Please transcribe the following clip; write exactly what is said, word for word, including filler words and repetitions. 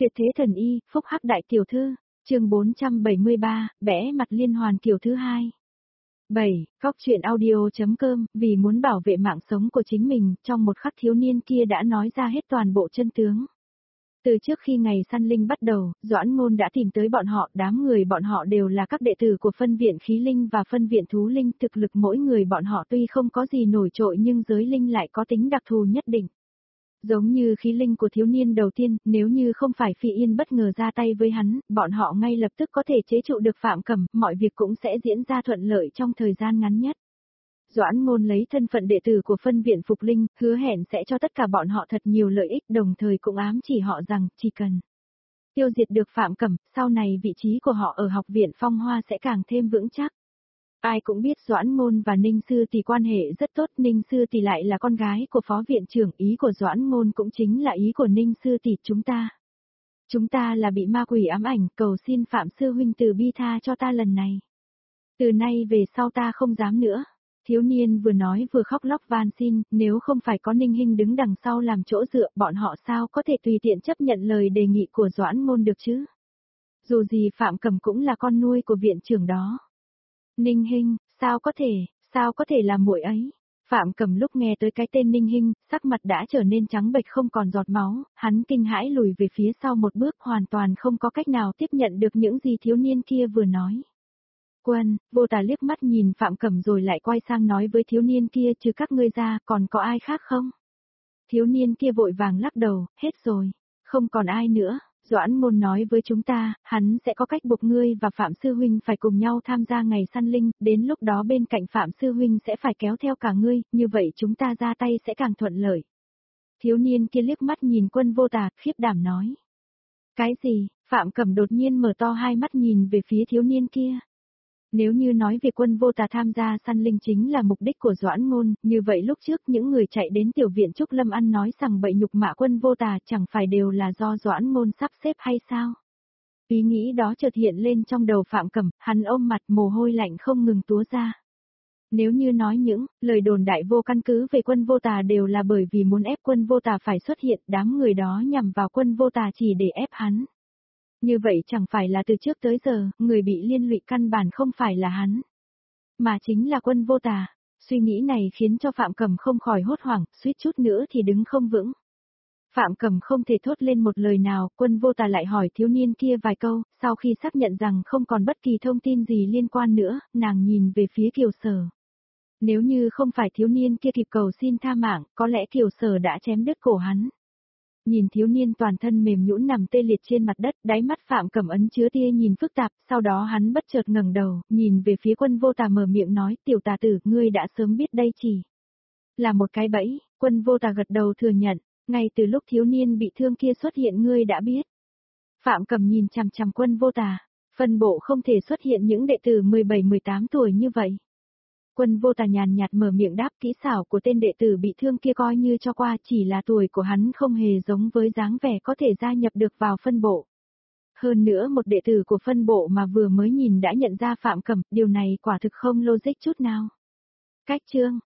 Tuyệt thế thần y, phúc hắc đại tiểu thư, chương bốn trăm bảy mươi ba, bẽ mặt liên hoàn kiểu thứ hai. bảy. Góc truyện audio.com, vì muốn bảo vệ mạng sống của chính mình, trong một khắc thiếu niên kia đã nói ra hết toàn bộ chân tướng. Từ trước khi ngày săn linh bắt đầu, Doãn Ngôn đã tìm tới bọn họ, đám người bọn họ đều là các đệ tử của phân viện khí linh và phân viện thú linh, thực lực mỗi người bọn họ tuy không có gì nổi trội nhưng giới linh lại có tính đặc thù nhất định. Giống như khí linh của thiếu niên đầu tiên, nếu như không phải Phi Yên bất ngờ ra tay với hắn, bọn họ ngay lập tức có thể chế trụ được Phạm Cẩm, mọi việc cũng sẽ diễn ra thuận lợi trong thời gian ngắn nhất. Doãn Ngôn lấy thân phận đệ tử của phân viện Phục Linh, hứa hẹn sẽ cho tất cả bọn họ thật nhiều lợi ích, đồng thời cũng ám chỉ họ rằng, chỉ cần tiêu diệt được Phạm Cẩm, sau này vị trí của họ ở học viện Phong Hoa sẽ càng thêm vững chắc. Ai cũng biết Doãn Ngôn và Ninh Sư Tỷ quan hệ rất tốt, Ninh Sư Tỷ lại là con gái của phó viện trưởng, ý của Doãn Ngôn cũng chính là ý của Ninh Sư Tỷ, chúng ta. Chúng ta là bị ma quỷ ám ảnh, cầu xin Phạm Sư Huynh từ bi tha cho ta lần này. Từ nay về sau ta không dám nữa. Thiếu niên vừa nói vừa khóc lóc van xin, nếu không phải có Ninh Hinh đứng đằng sau làm chỗ dựa, bọn họ sao có thể tùy tiện chấp nhận lời đề nghị của Doãn Ngôn được chứ? Dù gì Phạm Cẩm cũng là con nuôi của viện trưởng đó. Ninh Hinh, sao có thể, sao có thể là muội ấy? Phạm Cẩm lúc nghe tới cái tên Ninh Hinh, sắc mặt đã trở nên trắng bệch không còn giọt máu, hắn kinh hãi lùi về phía sau một bước, hoàn toàn không có cách nào tiếp nhận được những gì thiếu niên kia vừa nói. Quân, Vô Tà liếc mắt nhìn Phạm Cẩm rồi lại quay sang nói với thiếu niên kia, trừ các ngươi ra, còn có ai khác không? Thiếu niên kia vội vàng lắc đầu, hết rồi, không còn ai nữa. Doãn Ngôn nói với chúng ta, hắn sẽ có cách buộc ngươi và Phạm Sư Huynh phải cùng nhau tham gia ngày săn linh, đến lúc đó bên cạnh Phạm Sư Huynh sẽ phải kéo theo cả ngươi, như vậy chúng ta ra tay sẽ càng thuận lợi. Thiếu niên kia liếc mắt nhìn Quân Vô Tà, khiếp đảm nói. Cái gì? Phạm Cẩm đột nhiên mở to hai mắt nhìn về phía thiếu niên kia. Nếu như nói việc Quân Vô Tà tham gia săn linh chính là mục đích của Doãn Ngôn, như vậy lúc trước những người chạy đến tiểu viện Trúc Lâm ăn nói rằng bậy nhục mạ Quân Vô Tà chẳng phải đều là do Doãn Ngôn sắp xếp hay sao? Ý nghĩ đó chợt hiện lên trong đầu Phạm Cẩm, hắn ôm mặt mồ hôi lạnh không ngừng túa ra. Nếu như nói những lời đồn đại vô căn cứ về Quân Vô Tà đều là bởi vì muốn ép Quân Vô Tà phải xuất hiện, đám người đó nhằm vào Quân Vô Tà chỉ để ép hắn. Như vậy chẳng phải là từ trước tới giờ, người bị liên lụy căn bản không phải là hắn, mà chính là Quân Vô Tà. Suy nghĩ này khiến cho Phạm Cẩm không khỏi hốt hoảng, suýt chút nữa thì đứng không vững. Phạm Cẩm không thể thốt lên một lời nào, Quân Vô Tà lại hỏi thiếu niên kia vài câu, sau khi xác nhận rằng không còn bất kỳ thông tin gì liên quan nữa, nàng nhìn về phía Kiều Sở. Nếu như không phải thiếu niên kia kịp cầu xin tha mạng, có lẽ Kiều Sở đã chém đứt cổ hắn. Nhìn thiếu niên toàn thân mềm nhũn nằm tê liệt trên mặt đất, đáy mắt Phạm Cẩm ấn chứa tia nhìn phức tạp, sau đó hắn bất chợt ngẩng đầu, nhìn về phía Quân Vô Tà mở miệng nói, tiểu tà tử, ngươi đã sớm biết đây chỉ là một cái bẫy. Quân Vô Tà gật đầu thừa nhận, ngay từ lúc thiếu niên bị thương kia xuất hiện ngươi đã biết. Phạm Cẩm nhìn chằm chằm Quân Vô Tà, phân bộ không thể xuất hiện những đệ tử mười bảy mười tám tuổi như vậy. Quân Vô Tà nhàn nhạt mở miệng đáp, kỹ xảo của tên đệ tử bị thương kia coi như cho qua, chỉ là tuổi của hắn không hề giống với dáng vẻ có thể gia nhập được vào phân bộ. Hơn nữa một đệ tử của phân bộ mà vừa mới nhìn đã nhận ra Phạm Cẩm, điều này quả thực không logic chút nào. Cách chương,